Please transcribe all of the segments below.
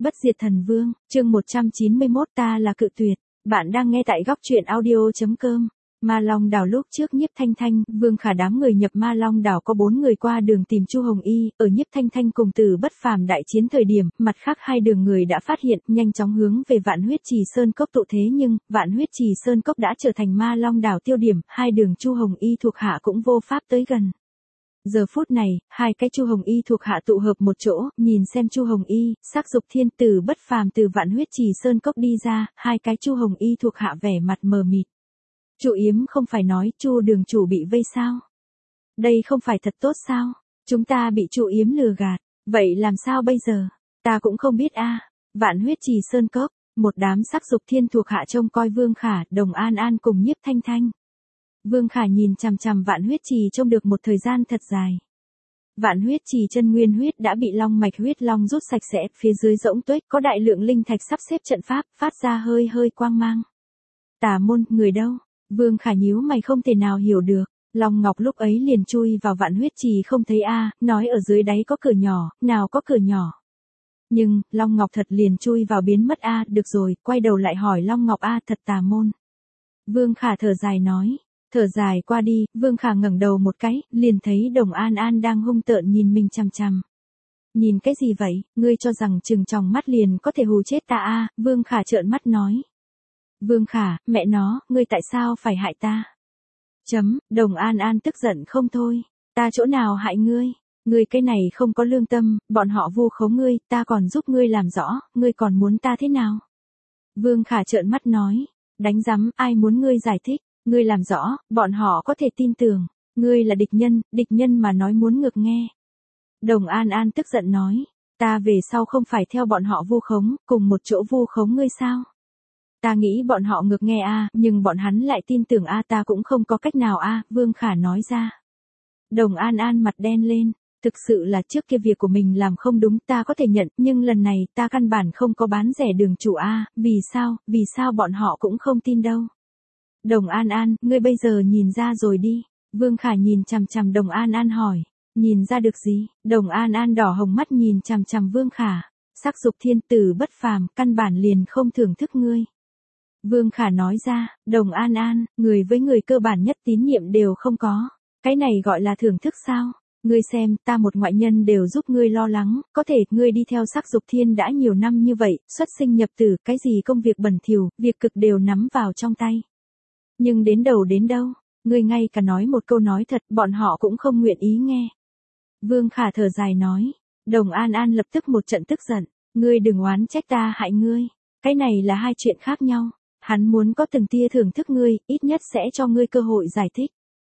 Bất diệt thần vương, chương 191 ta là cự tuyệt. Bạn đang nghe tại góc truyện audio.com. Ma Long đảo lúc trước Nhiếp Thanh Thanh, Vương Khả đám người nhập Ma Long đảo có 4 người qua đường tìm Chu Hồng Y, ở Nhiếp Thanh Thanh cùng Từ Bất Phàm đại chiến thời điểm, mặt khác hai đường người đã phát hiện, nhanh chóng hướng về Vạn Huyết Trì Sơn Cốc tụ thế nhưng, Vạn Huyết Trì Sơn Cốc đã trở thành Ma Long đảo tiêu điểm, hai đường Chu Hồng Y thuộc hạ cũng vô pháp tới gần. Giờ phút này, hai cái Chu Hồng Y thuộc hạ tụ hợp một chỗ, nhìn xem Chu Hồng Y, Sắc Dục Thiên, Từ Bất Phàm từ Vạn Huyết Trì Sơn Cốc đi ra, hai cái Chu Hồng Y thuộc hạ vẻ mặt mờ mịt. Chu Yếm không phải nói Chu đường chủ bị vây sao? Đây không phải thật tốt sao? Chúng ta bị Chu Yếm lừa gạt, vậy làm sao bây giờ? Ta cũng không biết a. Vạn Huyết Trì Sơn Cốc, một đám Sắc Dục Thiên thuộc hạ trông coi Vương Khả, Đồng An An cùng Nhiếp Thanh Thanh. Vương Khả nhìn chằm chằm Vạn Huyết Trì trông được một thời gian thật dài. Vạn Huyết Trì chân nguyên huyết đã bị long mạch huyết long rút sạch sẽ, phía dưới rỗng tuếch có đại lượng linh thạch sắp xếp trận pháp, phát ra hơi hơi quang mang. Tà môn, người đâu? Vương Khả nhíu mày không thể nào hiểu được. Long Ngọc lúc ấy liền chui vào Vạn Huyết Trì không thấy a, nói ở dưới đáy có cửa nhỏ, nào có cửa nhỏ. Nhưng, Long Ngọc thật liền chui vào biến mất a, được rồi, quay đầu lại hỏi Long Ngọc a, thật tà môn. Vương Khả thở dài nói. Thở dài qua đi, Vương Khả ngẩng đầu một cái, liền thấy Đồng An An đang hung tợn nhìn mình chằm chằm. Nhìn cái gì vậy, ngươi cho rằng chừng tròng mắt liền có thể hù chết ta a? Vương Khả trợn mắt nói. Vương Khả, mẹ nó, ngươi tại sao phải hại ta? Đồng An An tức giận không thôi. Ta chỗ nào hại ngươi? Ngươi cái này không có lương tâm, bọn họ vu khống ngươi, ta còn giúp ngươi làm rõ, ngươi còn muốn ta thế nào? Vương Khả trợn mắt nói. Đánh rắm, ai muốn ngươi giải thích? Ngươi làm rõ, bọn họ có thể tin tưởng. Ngươi là địch nhân mà nói muốn ngược nghe. Đồng An An tức giận nói. Ta về sau không phải theo bọn họ vu khống, cùng một chỗ vu khống ngươi sao? Ta nghĩ bọn họ ngược nghe a, nhưng bọn hắn lại tin tưởng a, ta cũng không có cách nào a, Vương Khả nói ra. Đồng An An mặt đen lên. Thực sự là trước kia việc của mình làm không đúng ta có thể nhận, nhưng lần này ta căn bản không có bán rẻ đường chủ a, vì sao bọn họ cũng không tin đâu. Đồng An An, ngươi bây giờ nhìn ra rồi đi. Vương Khả nhìn chằm chằm Đồng An An hỏi. Nhìn ra được gì? Đồng An An đỏ hồng mắt nhìn chằm chằm Vương Khả. Sắc Dục Thiên, Từ Bất Phàm, căn bản liền không thưởng thức ngươi. Vương Khả nói ra, Đồng An An, người với người cơ bản nhất tín nhiệm đều không có. Cái này gọi là thưởng thức sao? Ngươi xem, ta một ngoại nhân đều giúp ngươi lo lắng, có thể ngươi đi theo Sắc Dục Thiên đã nhiều năm như vậy, xuất sinh nhập tử, cái gì công việc bẩn thỉu, việc cực đều nắm vào trong tay. Nhưng đến đâu, ngươi ngay cả nói một câu nói thật, bọn họ cũng không nguyện ý nghe. Vương Khả thở dài nói. Đồng An An lập tức một trận tức giận. Ngươi đừng oán trách ta hại ngươi. Cái này là hai chuyện khác nhau. Hắn muốn có từng tia thưởng thức ngươi, ít nhất sẽ cho ngươi cơ hội giải thích.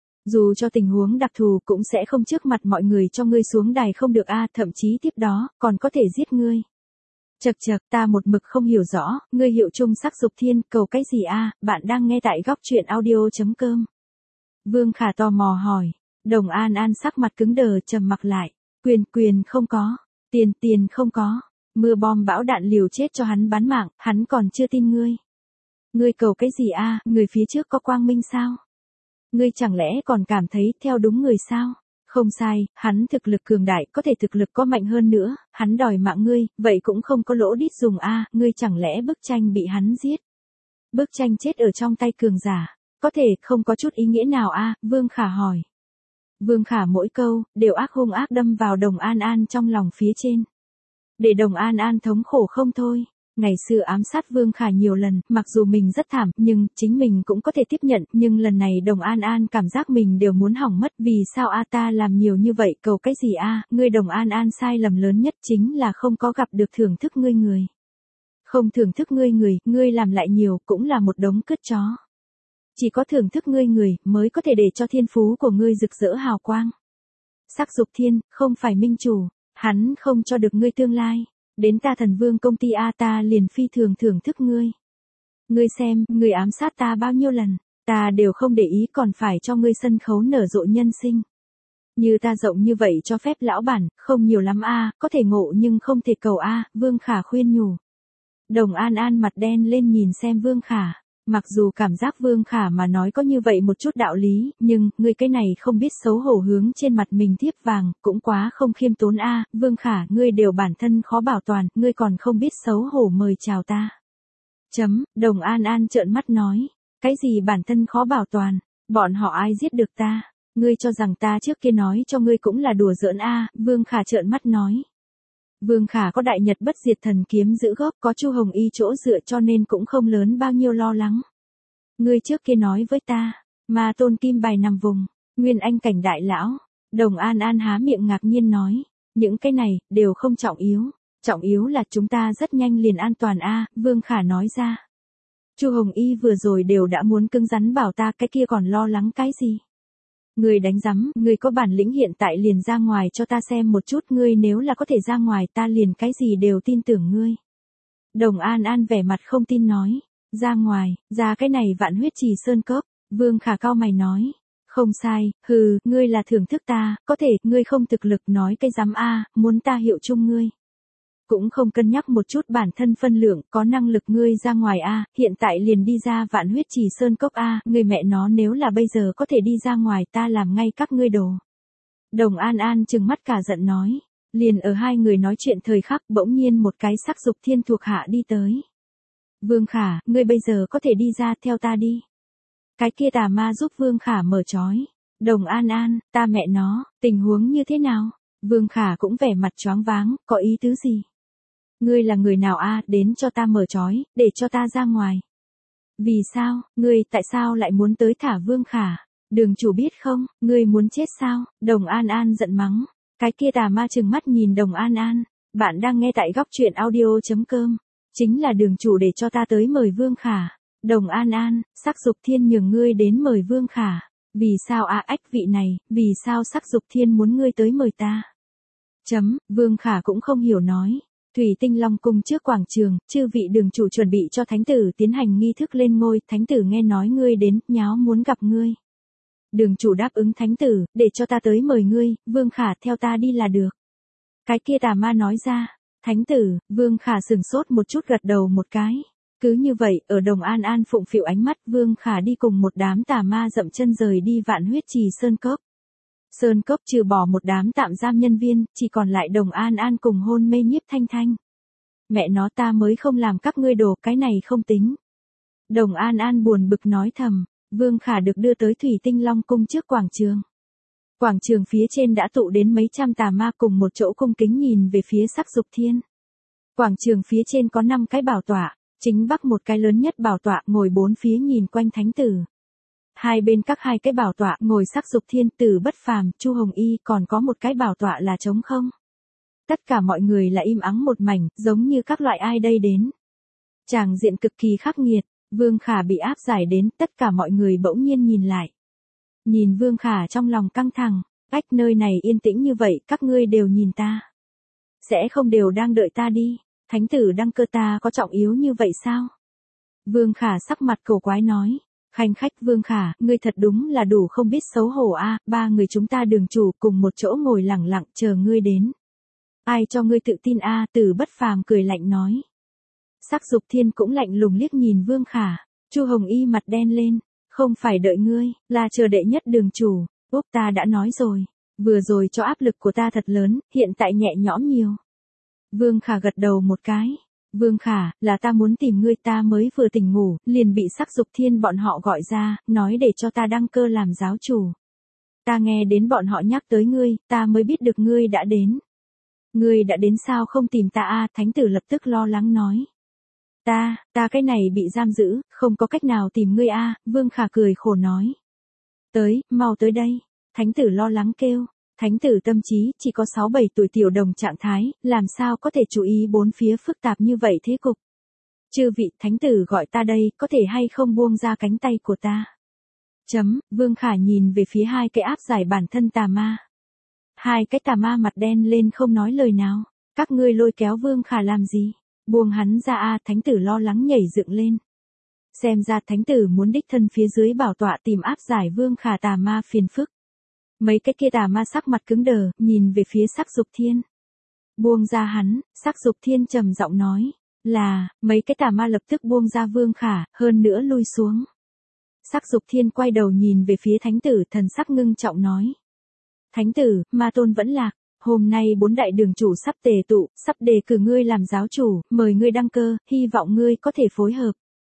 Dù cho tình huống đặc thù cũng sẽ không trước mặt mọi người cho ngươi xuống đài không được a, thậm chí tiếp đó, còn có thể giết ngươi. Chậc, ta một mực không hiểu rõ, ngươi hiệu chung Sắc Dục Thiên, cầu cái gì a? Bạn đang nghe tại góc truyện audio.com. Vương Khả tò mò hỏi. Đồng An An sắc mặt cứng đờ trầm mặc lại. Quyền không có. Tiền không có. Mưa bom bão đạn liều chết cho hắn bán mạng, hắn còn chưa tin ngươi. Ngươi cầu cái gì a? Người phía trước có quang minh sao? Ngươi chẳng lẽ còn cảm thấy theo đúng người sao? Không sai, hắn thực lực cường đại, có thể thực lực có mạnh hơn nữa, hắn đòi mạng ngươi, vậy cũng không có lỗ đít dùng a, ngươi chẳng lẽ bức tranh bị hắn giết? Bức tranh chết ở trong tay cường giả, có thể không có chút ý nghĩa nào a? Vương Khả hỏi. Vương Khả mỗi câu, đều hung ác đâm vào Đồng An An trong lòng phía trên. Để Đồng An An thống khổ không thôi. Ngày xưa ám sát Vương Khả nhiều lần, mặc dù mình rất thảm, nhưng chính mình cũng có thể tiếp nhận, nhưng lần này Đồng An An cảm giác mình đều muốn hỏng mất, vì sao a ta làm nhiều như vậy, cầu cái gì a? Ngươi Đồng An An sai lầm lớn nhất chính là không có gặp được thưởng thức ngươi người. Không thưởng thức ngươi người, ngươi làm lại nhiều, cũng là một đống cứt chó. Chỉ có thưởng thức ngươi người, mới có thể để cho thiên phú của ngươi rực rỡ hào quang. Sắc Dục Thiên, không phải minh chủ, hắn không cho được ngươi tương lai. Đến ta Thần Vương công ty a, ta liền phi thường thưởng thức ngươi. Ngươi xem, ngươi ám sát ta bao nhiêu lần, ta đều không để ý, còn phải cho ngươi sân khấu nở rộ nhân sinh. Như ta rộng như vậy cho phép lão bản, không nhiều lắm a, có thể ngộ nhưng không thể cầu a, Vương Khả khuyên nhủ. Đồng An An mặt đen lên nhìn xem Vương Khả. Mặc dù cảm giác Vương Khả mà nói có như vậy một chút đạo lý, nhưng, ngươi cái này không biết xấu hổ hướng trên mặt mình thiếp vàng, cũng quá không khiêm tốn a. Vương Khả, ngươi đều bản thân khó bảo toàn, ngươi còn không biết xấu hổ mời chào ta. Đồng An An trợn mắt nói, cái gì bản thân khó bảo toàn, bọn họ ai giết được ta, ngươi cho rằng ta trước kia nói cho ngươi cũng là đùa giỡn a. Vương Khả trợn mắt nói. Vương Khả có đại nhật bất diệt thần kiếm giữ gốc, có Chu Hồng Y chỗ dựa cho nên cũng không lớn bao nhiêu lo lắng. Ngươi trước kia nói với ta, Ma Tôn kim bài nằm vùng, Nguyên Anh cảnh đại lão. Đồng An An há miệng ngạc nhiên nói, những cái này, đều không trọng yếu là chúng ta rất nhanh liền an toàn a. Vương Khả nói ra. Chu Hồng Y vừa rồi đều đã muốn cứng rắn bảo ta, cái kia còn lo lắng cái gì. Ngươi đánh rắm, ngươi có bản lĩnh hiện tại liền ra ngoài cho ta xem một chút, ngươi nếu là có thể ra ngoài ta liền cái gì đều tin tưởng ngươi. Đồng An An vẻ mặt không tin nói, ra ngoài, ra cái này Vạn Huyết Trì Sơn Cốc. Vương Khả cau mày nói, không sai, hừ, ngươi là thưởng thức ta, có thể, ngươi không thực lực nói cái dám a, muốn ta hiệu chung ngươi. Cũng không cân nhắc một chút bản thân phân lượng, có năng lực ngươi ra ngoài a, hiện tại liền đi ra Vạn Huyết Trì Sơn Cốc a, người mẹ nó nếu là bây giờ có thể đi ra ngoài ta làm ngay các ngươi đồ. Đồng An An trừng mắt cả giận nói, liền ở hai người nói chuyện thời khắc bỗng nhiên một cái sắc dục thiên thuộc hạ đi tới. Vương Khả, ngươi bây giờ có thể đi ra, theo ta đi. Cái kia tà ma giúp Vương Khả mở trói. Đồng An An, ta mẹ nó, tình huống như thế nào? Vương Khả cũng vẻ mặt choáng váng, có ý tứ gì? Ngươi là người nào a, đến cho ta mở trói, để cho ta ra ngoài. Vì sao, ngươi tại sao lại muốn tới thả Vương Khả? Đường chủ biết không, ngươi muốn chết sao? Đồng An An giận mắng. Cái kia tà ma trừng mắt nhìn Đồng An An. Bạn đang nghe tại góc truyện audio.com. Chính là đường chủ để cho ta tới mời Vương Khả. Đồng An An, sắc dục thiên nhường ngươi đến mời Vương Khả. Vì sao a ách vị này, vì sao sắc dục thiên muốn ngươi tới mời ta? Vương Khả cũng không hiểu nói. Thủy Tinh Long cung trước quảng trường, chư vị đường chủ chuẩn bị cho thánh tử tiến hành nghi thức lên ngôi, thánh tử nghe nói ngươi đến, nháo muốn gặp ngươi. Đường chủ đáp ứng thánh tử, để cho ta tới mời ngươi, Vương Khả theo ta đi là được. Cái kia tà ma nói ra, thánh tử, Vương Khả sừng sốt một chút gật đầu một cái. Cứ như vậy, ở Đồng An An phụng phịu ánh mắt, Vương Khả đi cùng một đám tà ma dậm chân rời đi Vạn Huyết Trì Sơn Cốc. Sơn Cốc trừ bỏ một đám tạm giam nhân viên, chỉ còn lại Đồng An An cùng hôn mê Nhiếp Thanh Thanh. Mẹ nó ta mới không làm các ngươi đồ, cái này không tính. Đồng An An buồn bực nói thầm, Vương Khả được đưa tới Thủy Tinh Long cung trước quảng trường. Quảng trường phía trên đã tụ đến mấy trăm tà ma cùng một chỗ cung kính nhìn về phía sắc dục thiên. Quảng trường phía trên có 5 cái bảo tọa, chính bắc một cái lớn nhất bảo tọa ngồi 4 phía nhìn quanh thánh tử. Hai bên các hai cái bảo tọa ngồi sắc dục thiên, Tử Bất Phàm, Chu Hồng Y, còn có một cái bảo tọa là trống không. Tất cả mọi người là im ắng một mảnh, giống như các loại ai đây đến. Tràng diện cực kỳ khắc nghiệt, Vương Khả bị áp giải đến, tất cả mọi người bỗng nhiên nhìn lại. Nhìn Vương Khả trong lòng căng thẳng, cách nơi này yên tĩnh như vậy, các ngươi đều nhìn ta. Sẽ không đều đang đợi ta đi, thánh tử đăng cơ ta có trọng yếu như vậy sao? Vương Khả sắc mặt cổ quái nói. Khanh khách Vương Khả, ngươi thật đúng là đủ không biết xấu hổ a, 3 người chúng ta đường chủ cùng một chỗ ngồi lẳng lặng chờ ngươi đến. Ai cho ngươi tự tin a? Tử Bất Phàm cười lạnh nói. Sắc dục thiên cũng lạnh lùng liếc nhìn Vương Khả. Chu Hồng Y mặt đen lên, không phải đợi ngươi, là chờ đệ nhất đường chủ. Úp ta đã nói rồi, vừa rồi cho áp lực của ta thật lớn, hiện tại nhẹ nhõm nhiều. Vương Khả gật đầu một cái. Vương Khả, là ta muốn tìm ngươi, ta mới vừa tỉnh ngủ, liền bị sắc dục thiên bọn họ gọi ra, nói để cho ta đăng cơ làm giáo chủ. Ta nghe đến bọn họ nhắc tới ngươi, ta mới biết được ngươi đã đến. Ngươi đã đến sao không tìm ta a? Thánh tử lập tức lo lắng nói. Ta cái này bị giam giữ, không có cách nào tìm ngươi a. Vương Khả cười khổ nói. Tới, mau tới đây. Thánh tử lo lắng kêu. Thánh tử tâm trí chỉ có 6-7 tuổi tiểu đồng trạng thái, làm sao có thể chú ý bốn phía phức tạp như vậy thế cục. Chư vị thánh tử gọi ta đây, có thể hay không buông ra cánh tay của ta. Vương Khả nhìn về phía hai cái áp giải bản thân tà ma. Hai cái tà ma mặt đen lên không nói lời nào. Các ngươi lôi kéo Vương Khả làm gì? Buông hắn ra a. Thánh tử lo lắng nhảy dựng lên. Xem ra thánh tử muốn đích thân phía dưới bảo tọa tìm áp giải Vương Khả tà ma phiền phức. Mấy cái kia tà ma sắc mặt cứng đờ, nhìn về phía sắc dục thiên. Buông ra hắn, sắc dục thiên trầm giọng nói. Là, mấy cái tà ma lập tức buông ra Vương Khả, hơn nữa lui xuống. Sắc Dục Thiên quay đầu nhìn về phía thánh tử, thần sắc ngưng trọng nói. Thánh tử, ma tôn vẫn lạc. Hôm nay 4 đại đường chủ sắp tề tụ, sắp đề cử ngươi làm giáo chủ, mời ngươi đăng cơ, hy vọng ngươi có thể phối hợp.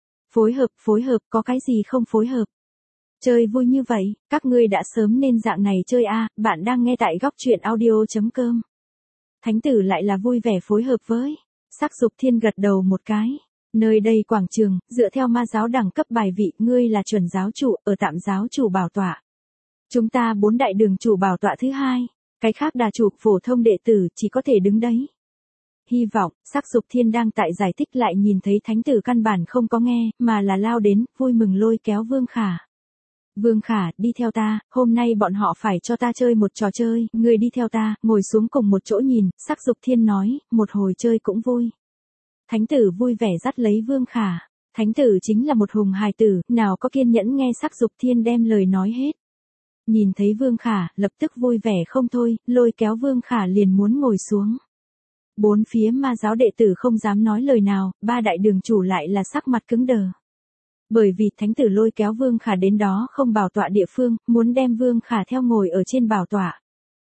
Phối hợp, có cái gì không phối hợp? Chơi vui như vậy, các ngươi đã sớm nên dạng này chơi a. Bạn đang nghe tại góc truyện audio.com. Thánh tử lại là vui vẻ phối hợp với. Sắc Dục Thiên gật đầu một cái. Nơi đây quảng trường, dựa theo ma giáo đẳng cấp bài vị, ngươi là chuẩn giáo chủ, ở tạm giáo chủ bảo tọa. Chúng ta 4 đại đường chủ bảo tọa thứ 2. Cái khác đà chủ phổ thông đệ tử chỉ có thể đứng đấy. Hy vọng, Sắc Dục Thiên đang tại giải thích lại nhìn thấy thánh tử căn bản không có nghe, mà là lao đến, vui mừng lôi kéo Vương Khả. Vương Khả, đi theo ta, hôm nay bọn họ phải cho ta chơi một trò chơi, ngươi đi theo ta, ngồi xuống cùng một chỗ nhìn, Sắc Dục Thiên nói, một hồi chơi cũng vui. Thánh tử vui vẻ dắt lấy Vương Khả. Thánh tử chính là một hùng hài tử, nào có kiên nhẫn nghe Sắc Dục Thiên đem lời nói hết. Nhìn thấy Vương Khả, lập tức vui vẻ không thôi, lôi kéo Vương Khả liền muốn ngồi xuống. 4 phía ma giáo đệ tử không dám nói lời nào, 3 đại đường chủ lại là sắc mặt cứng đờ. Bởi vì thánh tử lôi kéo Vương Khả đến đó không bảo tọa địa phương, muốn đem Vương Khả theo ngồi ở trên bảo tọa.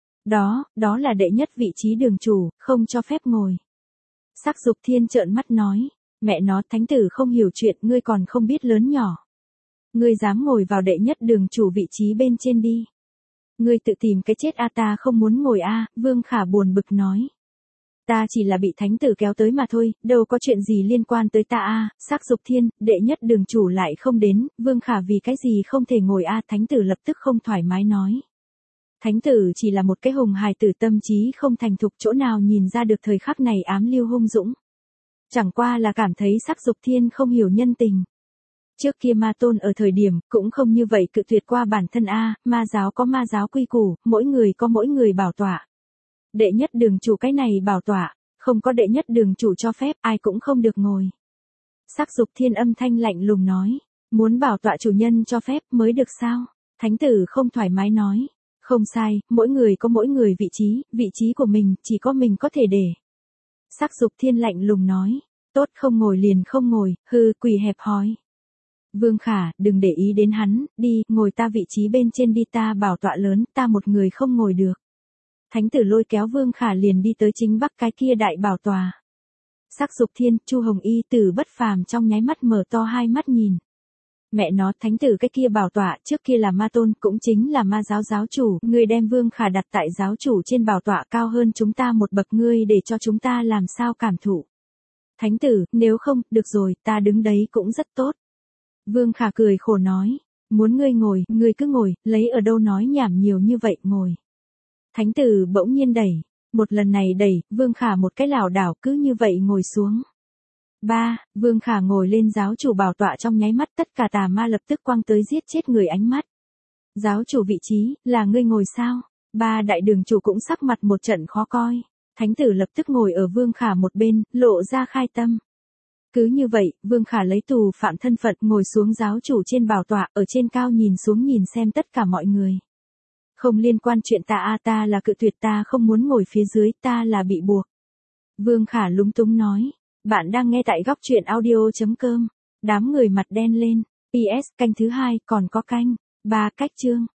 Đó là đệ nhất vị trí đường chủ, không cho phép ngồi. Sắc Dục Thiên trợn mắt nói, mẹ nó, thánh tử không hiểu chuyện, ngươi còn không biết lớn nhỏ. Ngươi dám ngồi vào đệ nhất đường chủ vị trí bên trên đi. Ngươi tự tìm cái chết a, ta không muốn ngồi a. Vương Khả buồn bực nói. Ta chỉ là bị thánh tử kéo tới mà thôi, đâu có chuyện gì liên quan tới ta a. Sắc Dục Thiên, đệ nhất đường chủ lại không đến, Vương Khả vì cái gì không thể ngồi a. Thánh tử lập tức không thoải mái nói. Thánh tử chỉ là một cái hùng hài tử, tâm trí không thành thục, chỗ nào nhìn ra được thời khắc này ám lưu hung dũng. Chẳng qua là cảm thấy Sắc Dục Thiên không hiểu nhân tình. Trước kia ma tôn ở thời điểm, cũng không như vậy cự tuyệt qua bản thân a. Ma giáo có ma giáo quy củ, mỗi người có mỗi người bảo tọa. Đệ nhất đường chủ cái này bảo tọa, không có đệ nhất đường chủ cho phép, ai cũng không được ngồi. Sắc Dục Thiên âm thanh lạnh lùng nói, muốn bảo tọa chủ nhân cho phép mới được sao? Thánh tử không thoải mái nói, không sai, mỗi người có mỗi người vị trí của mình, chỉ có mình có thể để. Sắc Dục Thiên lạnh lùng nói, tốt, không ngồi liền không ngồi, hư, quỳ hẹp hòi. Vương Khả, đừng để ý đến hắn, đi, ngồi ta vị trí bên trên đi, ta bảo tọa lớn, ta một người không ngồi được. Thánh tử lôi kéo Vương Khả liền đi tới chính bắc cái kia đại bảo tòa. Sắc Dục Thiên, Chu Hồng Y Tử bất phàm trong nháy mắt mở to hai mắt nhìn. Mẹ nó, thánh tử cái kia bảo tọa, trước kia là ma tôn, cũng chính là ma giáo giáo chủ, ngươi đem Vương Khả đặt tại giáo chủ trên bảo tọa cao hơn chúng ta một bậc, ngươi để cho chúng ta làm sao cảm thụ. Thánh tử, nếu không, được rồi, ta đứng đấy cũng rất tốt. Vương Khả cười khổ nói, muốn ngươi ngồi, ngươi cứ ngồi, lấy ở đâu nói nhảm nhiều như vậy, ngồi. Thánh tử bỗng nhiên đẩy, một lần này đẩy, Vương Khả một cái lảo đảo cứ như vậy ngồi xuống. Vương Khả ngồi lên giáo chủ bảo tọa trong nháy mắt, tất cả tà ma lập tức quăng tới giết chết người ánh mắt. Giáo chủ vị trí, là ngươi ngồi sao? 3 đại đường chủ cũng sắc mặt một trận khó coi. Thánh tử lập tức ngồi ở Vương Khả một bên, lộ ra khai tâm. Cứ như vậy, Vương Khả lấy tù phạm thân phận ngồi xuống giáo chủ trên bảo tọa, ở trên cao nhìn xuống nhìn xem tất cả mọi người. Không liên quan chuyện ta a, ta là cự tuyệt, ta không muốn ngồi phía dưới, ta là bị buộc. Vương Khả lúng túng nói, bạn đang nghe tại góc truyện audio.com. Đám người mặt đen lên. PS, canh thứ 2, còn có canh 3 cách chương.